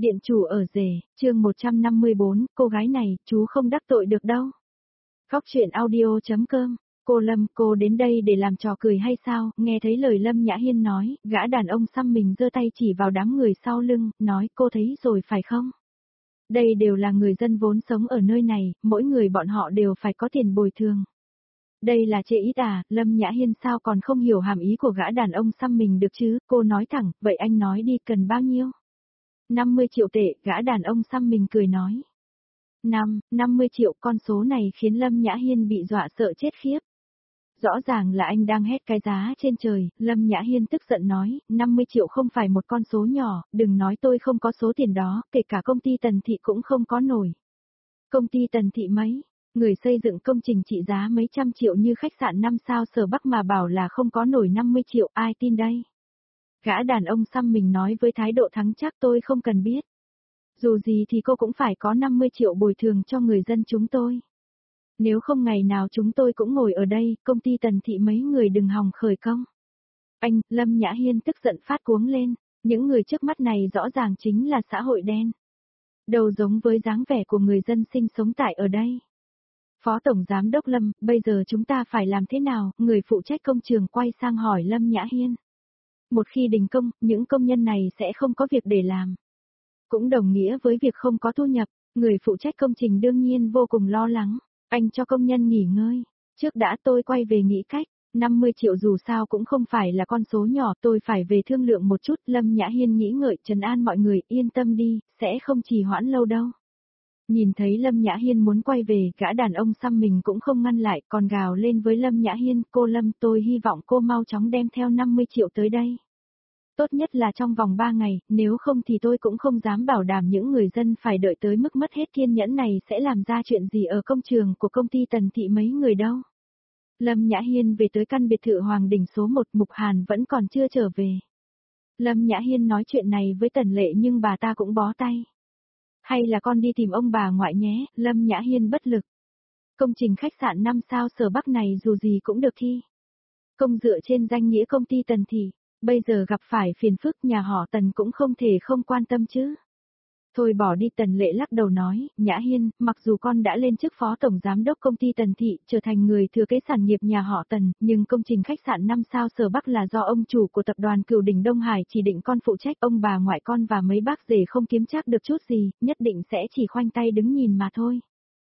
Điện chủ ở rể, chương 154, cô gái này, chú không đắc tội được đâu. Góc truyện audio.com, cô Lâm, cô đến đây để làm trò cười hay sao? Nghe thấy lời Lâm Nhã Hiên nói, gã đàn ông xăm mình giơ tay chỉ vào đám người sau lưng, nói cô thấy rồi phải không? Đây đều là người dân vốn sống ở nơi này, mỗi người bọn họ đều phải có tiền bồi thường. Đây là chê ít à, Lâm Nhã Hiên sao còn không hiểu hàm ý của gã đàn ông xăm mình được chứ? Cô nói thẳng, vậy anh nói đi cần bao nhiêu? 50 triệu tệ, gã đàn ông xăm mình cười nói. 50 triệu, con số này khiến Lâm Nhã Hiên bị dọa sợ chết khiếp. Rõ ràng là anh đang hét cái giá trên trời, Lâm Nhã Hiên tức giận nói, 50 triệu không phải một con số nhỏ, đừng nói tôi không có số tiền đó, kể cả công ty Tần Thị cũng không có nổi. Công ty Tần Thị mấy? Người xây dựng công trình trị giá mấy trăm triệu như khách sạn 5 sao Sở Bắc mà bảo là không có nổi 50 triệu, ai tin đây? Gã đàn ông xăm mình nói với thái độ thắng chắc tôi không cần biết. Dù gì thì cô cũng phải có 50 triệu bồi thường cho người dân chúng tôi. Nếu không ngày nào chúng tôi cũng ngồi ở đây, công ty Tần Thị mấy người đừng hòng khởi công. Anh, Lâm Nhã Hiên tức giận phát cuống lên, những người trước mắt này rõ ràng chính là xã hội đen. Đầu giống với dáng vẻ của người dân sinh sống tại ở đây. Phó Tổng Giám đốc Lâm, bây giờ chúng ta phải làm thế nào? Người phụ trách công trường quay sang hỏi Lâm Nhã Hiên. Một khi đình công, những công nhân này sẽ không có việc để làm. Cũng đồng nghĩa với việc không có thu nhập, người phụ trách công trình đương nhiên vô cùng lo lắng. Anh cho công nhân nghỉ ngơi. Trước đã tôi quay về nghĩ cách, 50 triệu dù sao cũng không phải là con số nhỏ, tôi phải về thương lượng một chút. Lâm Nhã Hiên nghĩ ngợi trấn an mọi người, yên tâm đi, sẽ không trì hoãn lâu đâu. Nhìn thấy Lâm Nhã Hiên muốn quay về, gã đàn ông xăm mình cũng không ngăn lại, còn gào lên với Lâm Nhã Hiên, cô Lâm tôi hy vọng cô mau chóng đem theo 50 triệu tới đây. Tốt nhất là trong vòng 3 ngày, nếu không thì tôi cũng không dám bảo đảm những người dân phải đợi tới mức mất hết kiên nhẫn này sẽ làm ra chuyện gì ở công trường của công ty Tần Thị mấy người đâu. Lâm Nhã Hiên về tới căn biệt thự Hoàng Đình số 1, Mục Hàn vẫn còn chưa trở về. Lâm Nhã Hiên nói chuyện này với Tần Lệ nhưng bà ta cũng bó tay. Hay là con đi tìm ông bà ngoại nhé, Lâm Nhã Hiên bất lực. Công trình khách sạn 5 sao Sở Bắc này dù gì cũng được thi công dựa trên danh nghĩa công ty Tần Thị. Bây giờ gặp phải phiền phức nhà họ Tần cũng không thể không quan tâm chứ. Thôi bỏ đi, Tần Lệ lắc đầu nói, Nhã Hiên, mặc dù con đã lên chức phó tổng giám đốc công ty Tần Thị, trở thành người thừa kế sản nghiệp nhà họ Tần, nhưng công trình khách sạn 5 sao Sở Bắc là do ông chủ của tập đoàn Cửu Đỉnh Đông Hải chỉ định con phụ trách, ông bà ngoại con và mấy bác rể không kiếm chắc được chút gì, nhất định sẽ chỉ khoanh tay đứng nhìn mà thôi.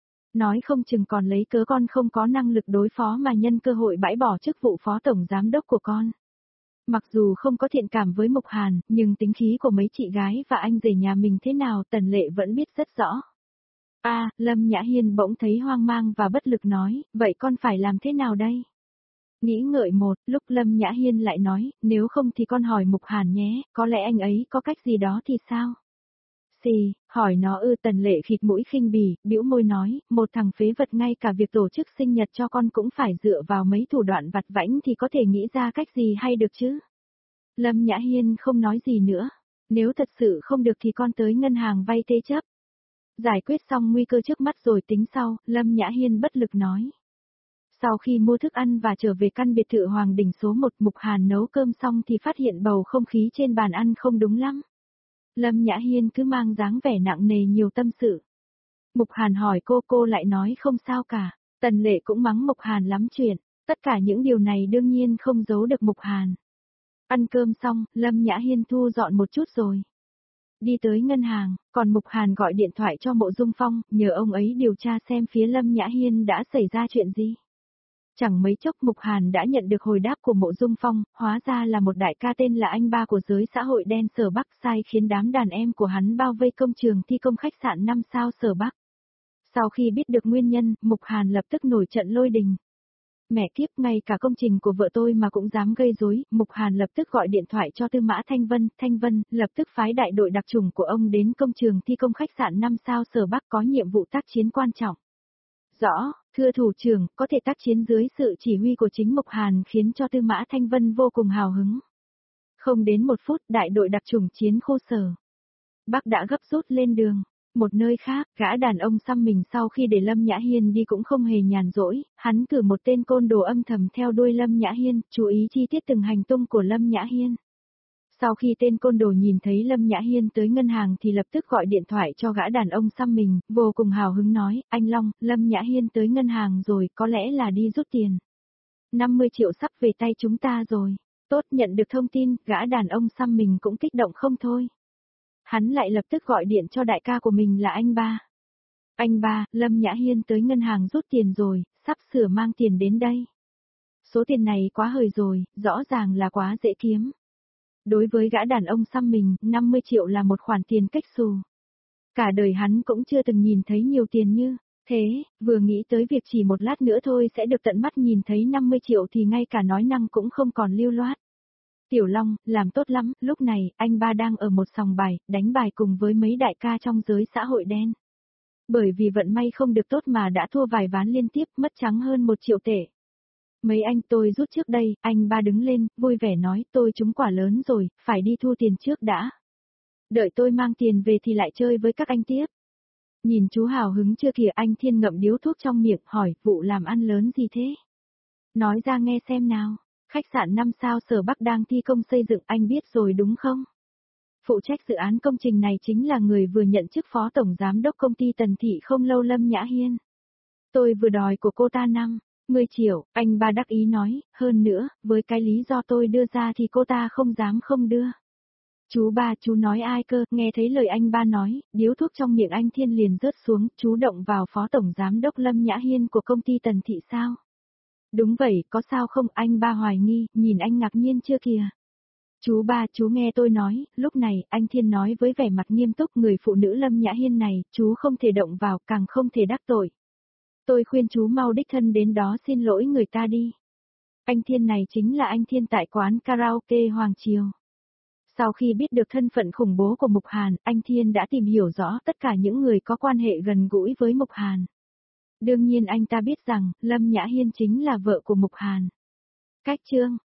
Nói không chừng còn lấy cớ con không có năng lực đối phó mà nhân cơ hội bãi bỏ chức vụ phó tổng giám đốc của con. Mặc dù không có thiện cảm với Mục Hàn, nhưng tính khí của mấy chị gái và anh rể nhà mình thế nào Tần Lệ vẫn biết rất rõ. Lâm Nhã Hiên bỗng thấy hoang mang và bất lực nói, vậy con phải làm thế nào đây? Nghĩ ngợi một, lúc Lâm Nhã Hiên lại nói, nếu không thì con hỏi Mục Hàn nhé, có lẽ anh ấy có cách gì đó thì sao? Xì, hỏi nó Tần Lệ khịt mũi khinh bỉ, bĩu môi nói, một thằng phế vật ngay cả việc tổ chức sinh nhật cho con cũng phải dựa vào mấy thủ đoạn vặt vãnh thì có thể nghĩ ra cách gì hay được chứ. Lâm Nhã Hiên không nói gì nữa, nếu thật sự không được thì con tới ngân hàng vay thế chấp. Giải quyết xong nguy cơ trước mắt rồi tính sau, Lâm Nhã Hiên bất lực nói. Sau khi mua thức ăn và trở về căn biệt thự Hoàng Đình số 1, Mục Hàn nấu cơm xong thì phát hiện bầu không khí trên bàn ăn không đúng lắm. Lâm Nhã Hiên cứ mang dáng vẻ nặng nề nhiều tâm sự. Mục Hàn hỏi cô lại nói không sao cả. Tần Lệ cũng mắng Mục Hàn lắm chuyện. Tất cả những điều này đương nhiên không giấu được Mục Hàn. Ăn cơm xong, Lâm Nhã Hiên thu dọn một chút rồi đi tới ngân hàng, còn Mục Hàn gọi điện thoại cho Mộ Dung Phong, nhờ ông ấy điều tra xem phía Lâm Nhã Hiên đã xảy ra chuyện gì. Chẳng mấy chốc Mục Hàn đã nhận được hồi đáp của Mộ Dung Phong, hóa ra là một đại ca tên là anh ba của giới xã hội đen Sở Bắc sai khiến đám đàn em của hắn bao vây công trường thi công khách sạn 5 sao Sở Bắc. Sau khi biết được nguyên nhân, Mục Hàn lập tức nổi trận lôi đình. Mẹ kiếp, ngay cả công trình của vợ tôi mà cũng dám gây rối. Mục Hàn lập tức gọi điện thoại cho Tư Mã Thanh Vân lập tức phái đại đội đặc chủng của ông đến công trường thi công khách sạn 5 sao Sở Bắc có nhiệm vụ tác chiến quan trọng. Rõ, thưa thủ trưởng, có thể tác chiến dưới sự chỉ huy của chính Mục Hàn khiến cho Tư Mã Thanh Vân vô cùng hào hứng. Không đến một phút, đại đội đặc chủng chiến khu Sở Bắc đã gấp rút lên đường. Một nơi khác, gã đàn ông xăm mình sau khi để Lâm Nhã Hiên đi cũng không hề nhàn rỗi, hắn cử một tên côn đồ âm thầm theo đuôi Lâm Nhã Hiên, chú ý chi tiết từng hành tung của Lâm Nhã Hiên. Sau khi tên côn đồ nhìn thấy Lâm Nhã Hiên tới ngân hàng thì lập tức gọi điện thoại cho gã đàn ông xăm mình, vô cùng hào hứng nói, anh Long, Lâm Nhã Hiên tới ngân hàng rồi, có lẽ là đi rút tiền. 50 triệu sắp về tay chúng ta rồi. Tốt, nhận được thông tin, gã đàn ông xăm mình cũng kích động không thôi. Hắn lại lập tức gọi điện cho đại ca của mình là anh ba. Anh ba, Lâm Nhã Hiên tới ngân hàng rút tiền rồi, sắp sửa mang tiền đến đây. Số tiền này quá hời rồi, rõ ràng là quá dễ kiếm. Đối với gã đàn ông xăm mình, 50 triệu là một khoản tiền cách xù. Cả đời hắn cũng chưa từng nhìn thấy nhiều tiền như thế, vừa nghĩ tới việc chỉ một lát nữa thôi sẽ được tận mắt nhìn thấy 50 triệu thì ngay cả nói năng cũng không còn lưu loát. Tiểu Long, làm tốt lắm, lúc này, anh ba đang ở một sòng bài, đánh bài cùng với mấy đại ca trong giới xã hội đen. Bởi vì vận may không được tốt mà đã thua vài ván liên tiếp, mất trắng hơn 1 triệu tệ. Mấy anh tôi rút trước đây, anh ba đứng lên, vui vẻ nói, tôi trúng quả lớn rồi, phải đi thu tiền trước đã. Đợi tôi mang tiền về thì lại chơi với các anh tiếp. Nhìn chú hào hứng chưa kìa, anh Thiên ngậm điếu thuốc trong miệng, hỏi, vụ làm ăn lớn gì thế? Nói ra nghe xem nào, khách sạn 5 sao Sở Bắc đang thi công xây dựng, anh biết rồi đúng không? Phụ trách dự án công trình này chính là người vừa nhận chức phó tổng giám đốc công ty Tần Thị không lâu, Lâm Nhã Hiên. Tôi vừa đòi của cô ta 50 triệu, anh ba đắc ý nói, hơn nữa, với cái lý do tôi đưa ra thì cô ta không dám không đưa. Chú ba, chú nói ai cơ, nghe thấy lời anh ba nói, điếu thuốc trong miệng anh Thiên liền rớt xuống, chú động vào phó tổng giám đốc Lâm Nhã Hiên của công ty Tần Thị sao? Đúng vậy, có sao không, anh ba hoài nghi, nhìn anh ngạc nhiên chưa kìa. Chú ba, chú nghe tôi nói, lúc này, anh Thiên nói với vẻ mặt nghiêm túc, người phụ nữ Lâm Nhã Hiên này, chú không thể động vào, càng không thể đắc tội. Tôi khuyên chú mau đích thân đến đó xin lỗi người ta đi. Anh Thiên này chính là anh Thiên tại quán karaoke Hoàng Triều. Sau khi biết được thân phận khủng bố của Mục Hàn, anh Thiên đã tìm hiểu rõ tất cả những người có quan hệ gần gũi với Mục Hàn. Đương nhiên anh ta biết rằng, Lâm Nhã Hiên chính là vợ của Mục Hàn. Cách chương